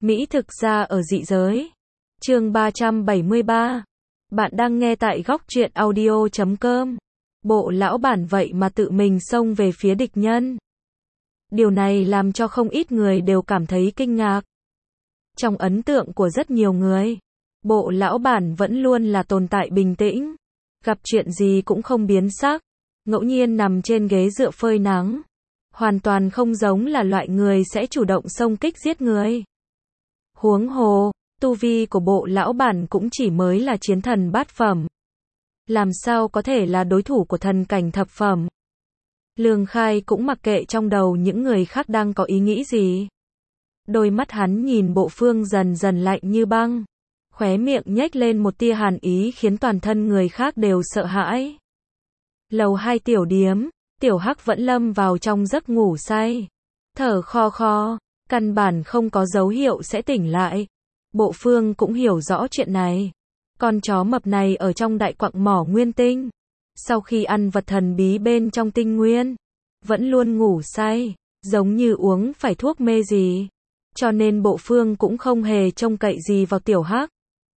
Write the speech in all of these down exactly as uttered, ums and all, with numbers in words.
Mỹ thực ra ở dị giới. Chương ba trăm bảy mươi ba. Bạn đang nghe tại góc truyện audio chấm com. Bộ lão bản vậy mà tự mình xông về phía địch nhân. Điều này làm cho không ít người đều cảm thấy kinh ngạc. Trong ấn tượng của rất nhiều người, bộ lão bản vẫn luôn là tồn tại bình tĩnh, gặp chuyện gì cũng không biến sắc, ngẫu nhiên nằm trên ghế dựa phơi nắng, hoàn toàn không giống là loại người sẽ chủ động xông kích giết người. Huống hồ, tu vi của bộ lão bản cũng chỉ mới là chiến thần bát phẩm. Làm sao có thể là đối thủ của thần cảnh thập phẩm? Lương Khai cũng mặc kệ trong đầu những người khác đang có ý nghĩ gì. Đôi mắt hắn nhìn Bộ Phương dần dần lạnh như băng, khóe miệng nhếch lên một tia hàn ý khiến toàn thân người khác đều sợ hãi. Lầu hai tiểu điếm, Tiểu Hắc vẫn lâm vào trong giấc ngủ say, thở khò khò, căn bản không có dấu hiệu sẽ tỉnh lại. Bộ Phương cũng hiểu rõ chuyện này. Con chó mập này ở trong đại quặng mỏ nguyên tinh, sau khi ăn vật thần bí bên trong tinh nguyên, vẫn luôn ngủ say, giống như uống phải thuốc mê gì. Cho nên Bộ Phương cũng không hề trông cậy gì vào Tiểu Hắc.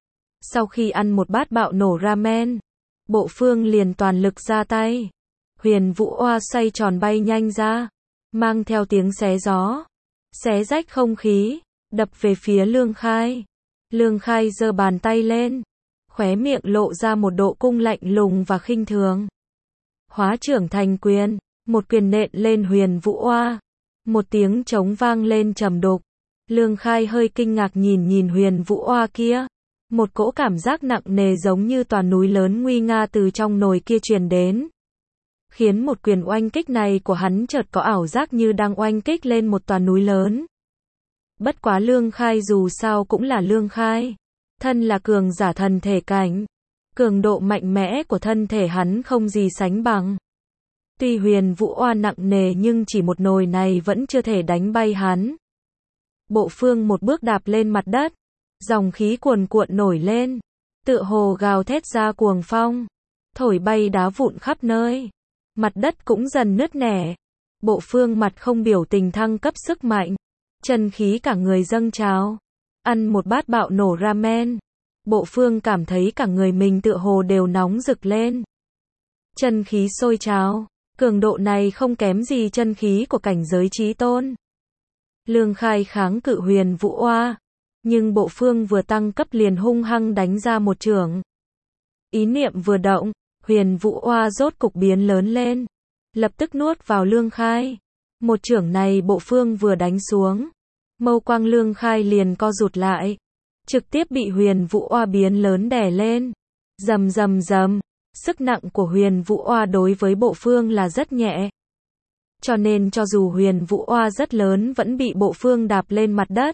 Sau khi ăn một bát bạo nổ ramen, Bộ Phương liền toàn lực ra tay. Huyền Vũ Oa xoay tròn bay nhanh ra, mang theo tiếng xé gió, xé rách không khí, đập về phía Lương Khai. Lương Khai giơ bàn tay lên, khóe miệng lộ ra một độ cung lạnh lùng và khinh thường. Hóa trưởng thành quyền, một quyền nện lên Huyền Vũ Oa. Một tiếng trống vang lên trầm đục. Lương Khai hơi kinh ngạc nhìn nhìn Huyền Vũ Oa kia. Một cỗ cảm giác nặng nề giống như tòa núi lớn nguy nga từ trong nồi kia truyền đến. Khiến một quyền oanh kích này của hắn chợt có ảo giác như đang oanh kích lên một tòa núi lớn. Bất quá Lương Khai dù sao cũng là Lương Khai. Thân là cường giả thần thể cảnh. Cường độ mạnh mẽ của thân thể hắn không gì sánh bằng. Tuy Huyền Vũ Oa nặng nề nhưng chỉ một nồi này vẫn chưa thể đánh bay hắn. Bộ Phương một bước đạp lên mặt đất. Dòng khí cuồn cuộn nổi lên. Tựa hồ gào thét ra cuồng phong. Thổi bay đá vụn khắp nơi. Mặt đất cũng dần nứt nẻ. Bộ Phương mặt không biểu tình thăng cấp sức mạnh. Chân khí cả người dâng trào. Ăn một bát bạo nổ ramen. Bộ Phương cảm thấy cả người mình tựa hồ đều nóng rực lên. Chân khí sôi trào. Cường độ này không kém gì chân khí của cảnh giới chí tôn. Lương Khai kháng cự Huyền Vũ Oa. Nhưng Bộ Phương vừa tăng cấp liền hung hăng đánh ra một chưởng. Ý niệm vừa động, Huyền Vũ Oa rốt cục biến lớn lên. Lập tức nuốt vào Lương Khai. Một chưởng này Bộ Phương vừa đánh xuống. Mâu quang Lương Khai liền co rụt lại. Trực tiếp bị Huyền Vũ Oa biến lớn đè lên. Rầm rầm rầm. Sức nặng của Huyền Vũ Oa đối với Bộ Phương là rất nhẹ. Cho nên cho dù Huyền Vũ Oa rất lớn vẫn bị Bộ Phương đạp lên mặt đất.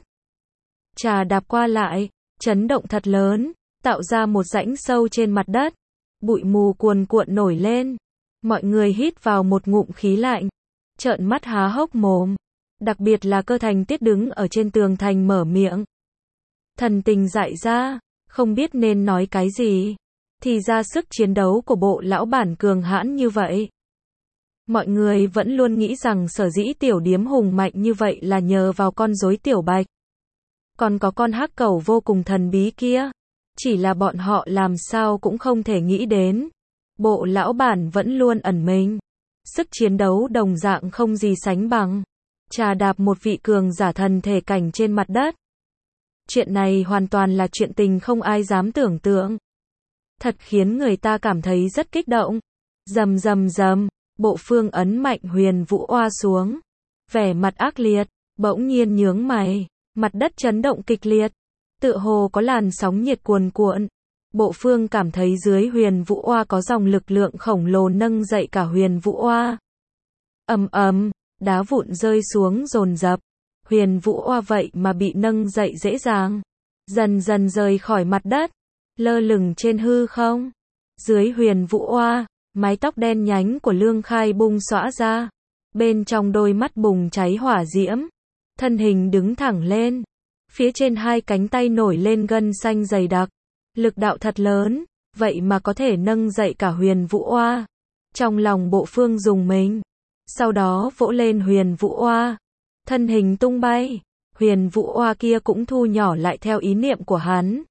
Trà đạp qua lại, chấn động thật lớn, tạo ra một rãnh sâu trên mặt đất. Bụi mù cuồn cuộn nổi lên. Mọi người hít vào một ngụm khí lạnh. Trợn mắt há hốc mồm. Đặc biệt là Cơ Thành Tiết đứng ở trên tường thành mở miệng. Thần tình dại ra, không biết nên nói cái gì. Thì ra sức chiến đấu của bộ lão bản cường hãn như vậy. Mọi người vẫn luôn nghĩ rằng sở dĩ tiểu điếm hùng mạnh như vậy là nhờ vào con rối Tiểu Bạch. Còn có con hắc cẩu vô cùng thần bí kia. Chỉ là bọn họ làm sao cũng không thể nghĩ đến. Bộ lão bản vẫn luôn ẩn mình. Sức chiến đấu đồng dạng không gì sánh bằng. Trà đạp một vị cường giả thần thể cảnh trên mặt đất. Chuyện này hoàn toàn là chuyện tình không ai dám tưởng tượng. Thật khiến người ta cảm thấy rất kích động. Rầm rầm rầm, Bộ Phương ấn mạnh Huyền Vũ Oa xuống. Vẻ mặt ác liệt, bỗng nhiên nhướng mày, mặt đất chấn động kịch liệt. Tựa hồ có làn sóng nhiệt cuồn cuộn. Bộ Phương cảm thấy dưới Huyền Vũ Oa có dòng lực lượng khổng lồ nâng dậy cả Huyền Vũ Oa. Ầm ầm, đá vụn rơi xuống dồn dập. Huyền Vũ Oa vậy mà bị nâng dậy dễ dàng. Dần dần rời khỏi mặt đất. Lơ lửng trên hư không. Dưới Huyền Vũ Oa, mái tóc đen nhánh của Lương Khai bung xõa ra. Bên trong đôi mắt bùng cháy hỏa diễm. Thân hình đứng thẳng lên. Phía trên hai cánh tay nổi lên gân xanh dày đặc. Lực đạo thật lớn, vậy mà có thể nâng dậy cả Huyền Vũ Oa. Trong lòng Bộ Phương dùng mình. Sau đó vỗ lên Huyền Vũ Oa. Thân hình tung bay. Huyền Vũ Oa kia cũng thu nhỏ lại theo ý niệm của hắn.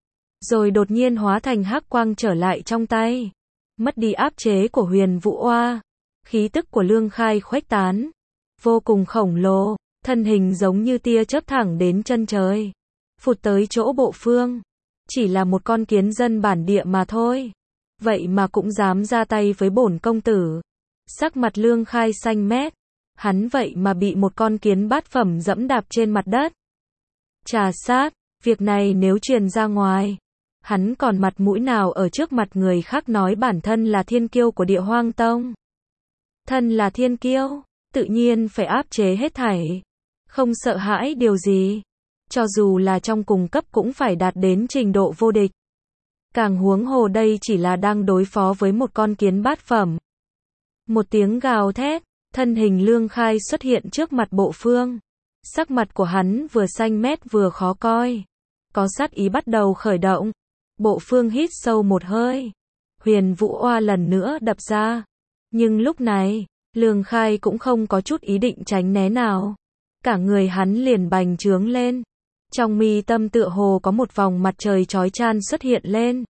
Rồi đột nhiên hóa thành hắc quang trở lại trong tay. Mất đi áp chế của Huyền Vũ Oa. Khí tức của Lương Khai khuếch tán. Vô cùng khổng lồ, thân hình giống như tia chớp thẳng đến chân trời. Phụt tới chỗ Bộ Phương. Chỉ là một con kiến dân bản địa mà thôi. Vậy mà cũng dám ra tay với bổn công tử. Sắc mặt Lương Khai xanh mét. Hắn vậy mà bị một con kiến bát phẩm dẫm đạp trên mặt đất. Trà sát, việc này nếu truyền ra ngoài, hắn còn mặt mũi nào ở trước mặt người khác nói bản thân là thiên kiêu của Địa Hoang Tông. Thân là thiên kiêu, tự nhiên phải áp chế hết thảy. Không sợ hãi điều gì. Cho dù là trong cùng cấp cũng phải đạt đến trình độ vô địch. Càng huống hồ đây chỉ là đang đối phó với một con kiến bát phẩm. Một tiếng gào thét, thân hình Lương Khai xuất hiện trước mặt Bộ Phương. Sắc mặt của hắn vừa xanh mét vừa khó coi. Có sát ý bắt đầu khởi động. Bộ Phương hít sâu một hơi. Huyền Vũ Oa lần nữa đập ra. Nhưng lúc này, Lương Khai cũng không có chút ý định tránh né nào. Cả người hắn liền bành trướng lên. Trong mi tâm tựa hồ có một vòng mặt trời chói chang xuất hiện lên.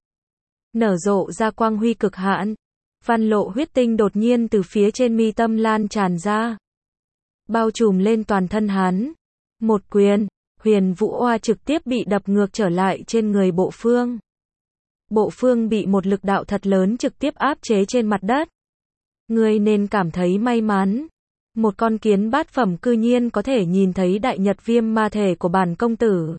Nở rộ ra quang huy cực hạn. Văn lộ huyết tinh đột nhiên từ phía trên mi tâm lan tràn ra. Bao trùm lên toàn thân hắn. Một quyền, Huyền Vũ Oa trực tiếp bị đập ngược trở lại trên người Bộ Phương. Bộ Phương bị một lực đạo thật lớn trực tiếp áp chế trên mặt đất. Người nên cảm thấy may mắn. Một con kiến bát phẩm cư nhiên có thể nhìn thấy đại nhật viêm ma thể của bản công tử.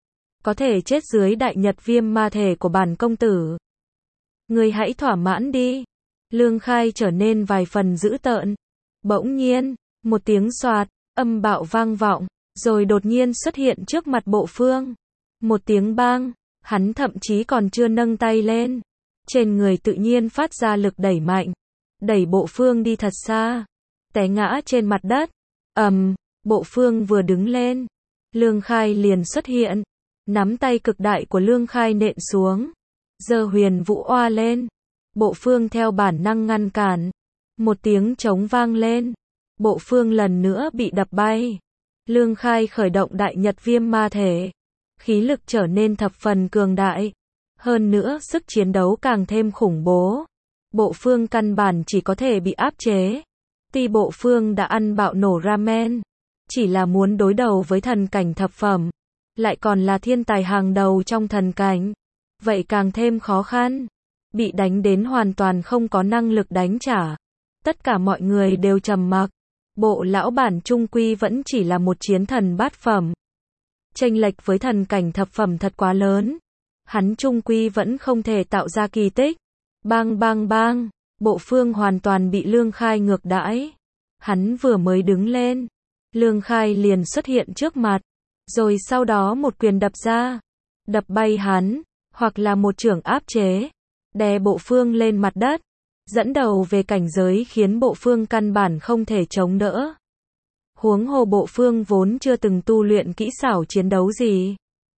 Có thể chết dưới đại nhật viêm ma thể của bản công tử. Người hãy thỏa mãn đi. Lương Khai trở nên vài phần dữ tợn. Bỗng nhiên, một tiếng xoạt, âm bạo vang vọng, rồi đột nhiên xuất hiện trước mặt Bộ Phương. Một tiếng bang, hắn thậm chí còn chưa nâng tay lên. Trên người tự nhiên phát ra lực đẩy mạnh. Đẩy Bộ Phương đi thật xa. Té ngã trên mặt đất. Ầm, um, Bộ Phương vừa đứng lên. Lương Khai liền xuất hiện. Nắm tay cực đại của Lương Khai nện xuống. Giơ Huyền Vũ Oa lên. Bộ Phương theo bản năng ngăn cản. Một tiếng trống vang lên. Bộ Phương lần nữa bị đập bay. Lương Khai khởi động đại nhật viêm ma thể. Khí lực trở nên thập phần cường đại. Hơn nữa sức chiến đấu càng thêm khủng bố. Bộ Phương căn bản chỉ có thể bị áp chế. Tuy Bộ Phương đã ăn bạo nổ ramen. Chỉ là muốn đối đầu với thần cảnh thập phẩm. Lại còn là thiên tài hàng đầu trong thần cảnh. Vậy càng thêm khó khăn. Bị đánh đến hoàn toàn không có năng lực đánh trả. Tất cả mọi người đều trầm mặc. Bộ lão bản trung quy vẫn chỉ là một chiến thần bát phẩm. Chênh lệch với thần cảnh thập phẩm thật quá lớn. Hắn trung quy vẫn không thể tạo ra kỳ tích. Bang bang bang, Bộ Phương hoàn toàn bị Lương Khai ngược đãi. Hắn vừa mới đứng lên, Lương Khai liền xuất hiện trước mặt. Rồi sau đó một quyền đập ra. Đập bay hắn, hoặc là một chưởng áp chế. Đè Bộ Phương lên mặt đất. Dẫn đầu về cảnh giới khiến Bộ Phương căn bản không thể chống đỡ. Huống hồ Bộ Phương vốn chưa từng tu luyện kỹ xảo chiến đấu gì.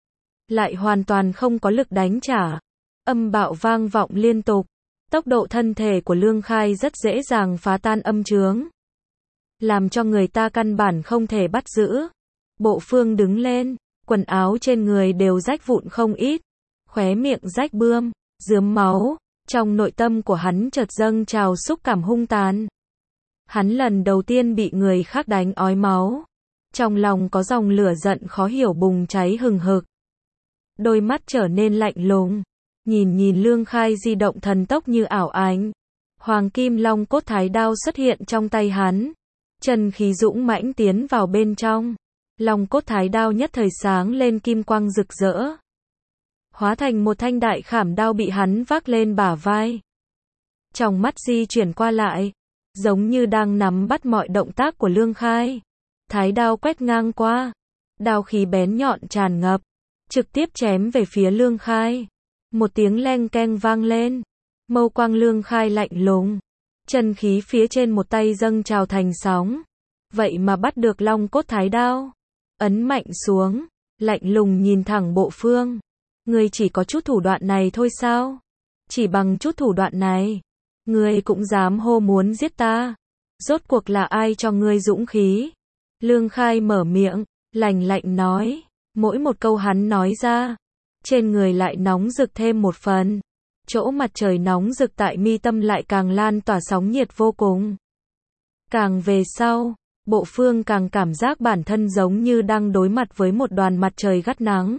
Lại hoàn toàn không có lực đánh trả. Âm bạo vang vọng liên tục. Tốc độ thân thể của Lương Khai rất dễ dàng phá tan âm chướng. Làm cho người ta căn bản không thể bắt giữ. Bộ Phương đứng lên. Quần áo trên người đều rách vụn không ít. Khóe miệng rách bươm, rướm máu. Trong nội tâm của hắn chợt dâng trào xúc cảm hung tàn. Hắn lần đầu tiên bị người khác đánh ói máu. Trong lòng có dòng lửa giận khó hiểu bùng cháy hừng hực. Đôi mắt trở nên lạnh lùng. Nhìn nhìn Lương Khai di động thần tốc như ảo ảnh. Hoàng kim long cốt thái đao xuất hiện trong tay hắn. Chân khí dũng mãnh tiến vào bên trong. Long cốt thái đao nhất thời sáng lên kim quang rực rỡ. Hóa thành một thanh đại khảm đao bị hắn vác lên bả vai. Trong mắt di chuyển qua lại, giống như đang nắm bắt mọi động tác của Lương Khai. Thái đao quét ngang qua, đao khí bén nhọn tràn ngập, trực tiếp chém về phía Lương Khai. Một tiếng leng keng vang lên, mâu quang Lương Khai lạnh lùng, chân khí phía trên một tay dâng trào thành sóng. Vậy mà bắt được long cốt thái đao, ấn mạnh xuống, lạnh lùng nhìn thẳng Bộ Phương. Ngươi chỉ có chút thủ đoạn này thôi sao? Chỉ bằng chút thủ đoạn này, ngươi cũng dám hô muốn giết ta? Rốt cuộc là ai cho ngươi dũng khí? Lương Khai mở miệng, lành lạnh nói. Mỗi một câu hắn nói ra, trên người lại nóng rực thêm một phần. Chỗ mặt trời nóng rực tại mi tâm lại càng lan tỏa sóng nhiệt vô cùng. Càng về sau, Bộ Phương càng cảm giác bản thân giống như đang đối mặt với một đoàn mặt trời gắt nắng.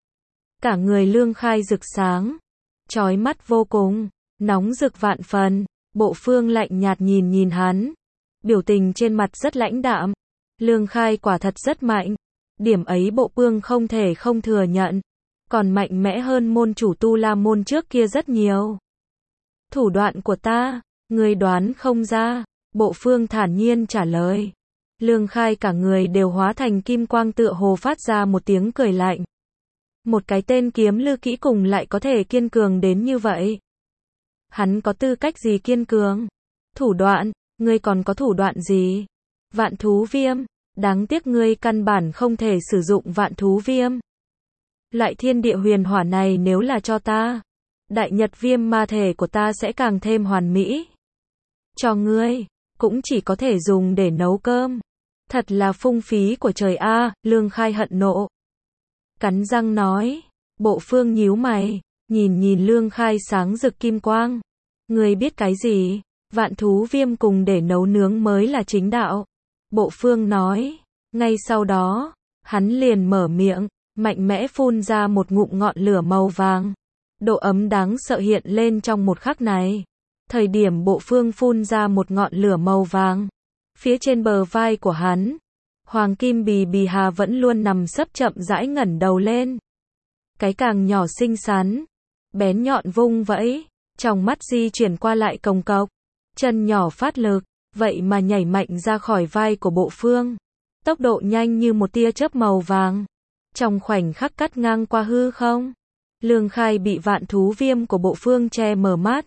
Cả người Lương Khai rực sáng, chói mắt vô cùng, nóng rực vạn phần. Bộ Phương lạnh nhạt nhìn nhìn hắn, biểu tình trên mặt rất lãnh đạm. Lương Khai quả thật rất mạnh, điểm ấy Bộ Phương không thể không thừa nhận, còn mạnh mẽ hơn môn chủ Tu La môn trước kia rất nhiều. Thủ đoạn của ta, ngươi đoán không ra, Bộ Phương thản nhiên trả lời. Lương Khai cả người đều hóa thành kim quang tựa hồ phát ra một tiếng cười lạnh. Một cái tên kiếm lư kỹ cùng lại có thể kiên cường đến như vậy. Hắn có tư cách gì kiên cường? Thủ đoạn, ngươi còn có thủ đoạn gì? Vạn thú viêm, đáng tiếc ngươi căn bản không thể sử dụng vạn thú viêm. Loại thiên địa huyền hỏa này nếu là cho ta, đại nhật viêm ma thể của ta sẽ càng thêm hoàn mỹ. Cho ngươi, cũng chỉ có thể dùng để nấu cơm. Thật là phung phí của trời a, Lương Khai hận nộ. Cắn răng nói. Bộ Phương nhíu mày, nhìn nhìn Lương Khai sáng rực kim quang. Ngươi biết cái gì? Vạn thú viêm cùng để nấu nướng mới là chính đạo. Bộ Phương nói. Ngay sau đó, hắn liền mở miệng, mạnh mẽ phun ra một ngụm ngọn lửa màu vàng. Độ ấm đáng sợ hiện lên trong một khắc này. Thời điểm Bộ Phương phun ra một ngọn lửa màu vàng, phía trên bờ vai của hắn, Hoàng Kim Bì Bì Hà vẫn luôn nằm sấp chậm rãi ngẩng đầu lên. Cái càng nhỏ xinh xắn, bén nhọn vung vẫy, trong mắt di chuyển qua lại cồng cọc, chân nhỏ phát lực, vậy mà nhảy mạnh ra khỏi vai của Bộ Phương. Tốc độ nhanh như một tia chớp màu vàng, trong khoảnh khắc cắt ngang qua hư không. Lương Khai bị vạn thú viêm của Bộ Phương che mở mắt.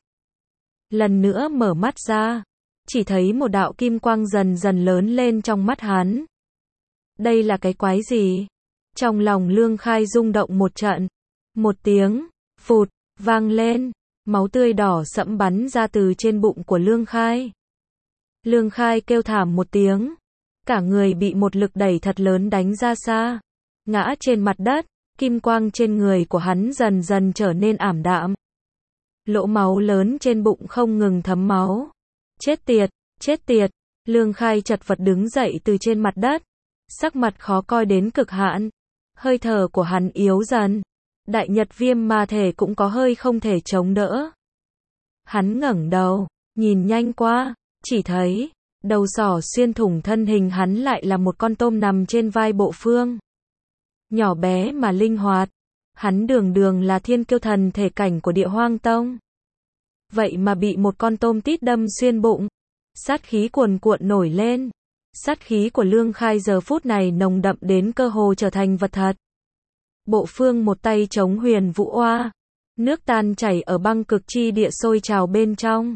Lần nữa mở mắt ra, chỉ thấy một đạo kim quang dần dần lớn lên trong mắt hắn. Đây là cái quái gì? Trong lòng Lương Khai rung động một trận. Một tiếng, phụt, vang lên, máu tươi đỏ sẫm bắn ra từ trên bụng của Lương Khai. Lương Khai kêu thảm một tiếng, cả người bị một lực đẩy thật lớn đánh ra xa, ngã trên mặt đất, kim quang trên người của hắn dần dần trở nên ảm đạm. Lỗ máu lớn trên bụng không ngừng thấm máu. Chết tiệt, chết tiệt, Lương Khai chật vật đứng dậy từ trên mặt đất, sắc mặt khó coi đến cực hạn, hơi thở của hắn yếu dần, đại nhật viêm ma thể cũng có hơi không thể chống đỡ. Hắn ngẩng đầu, nhìn nhanh qua, chỉ thấy, đầu sỏ xuyên thủng thân hình hắn lại là một con tôm nằm trên vai Bộ Phương. Nhỏ bé mà linh hoạt, hắn đường đường là thiên kiêu thần thể cảnh của Địa Hoang Tông. Vậy mà bị một con tôm tít đâm xuyên bụng, sát khí cuồn cuộn nổi lên. Sát khí của Lương Khai giờ phút này nồng đậm đến cơ hồ trở thành vật thật. Bộ Phương một tay chống huyền vũ oa, nước tan chảy ở băng cực chi địa sôi trào bên trong.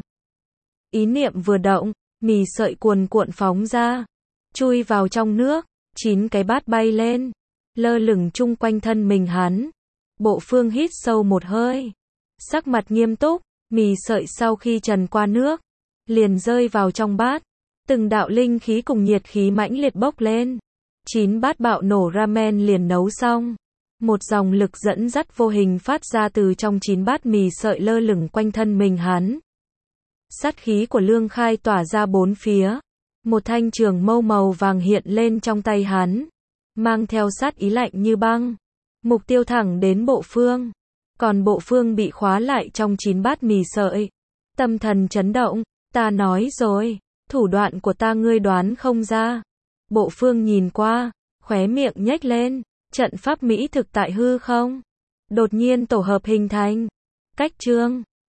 Ý niệm vừa động, mì sợi cuồn cuộn phóng ra, chui vào trong nước, chín cái bát bay lên, lơ lửng chung quanh thân mình hắn. Bộ Phương hít sâu một hơi, sắc mặt nghiêm túc, mì sợi sau khi trần qua nước, liền rơi vào trong bát. Từng đạo linh khí cùng nhiệt khí mãnh liệt bốc lên. Chín bát bạo nổ ramen liền nấu xong. Một dòng lực dẫn dắt vô hình phát ra từ trong chín bát mì sợi lơ lửng quanh thân mình hắn. Sát khí của Lương Khai tỏa ra bốn phía. Một thanh trường mâu màu vàng hiện lên trong tay hắn, mang theo sát ý lạnh như băng. Mục tiêu thẳng đến Bộ Phương. Còn Bộ Phương bị khóa lại trong chín bát mì sợi. Tâm thần chấn động, ta nói rồi, thủ đoạn của ta ngươi đoán không ra. Bộ Phương nhìn qua, khóe miệng nhếch lên, trận pháp mỹ thực tại hư không. Đột nhiên tổ hợp hình thành. Cách chương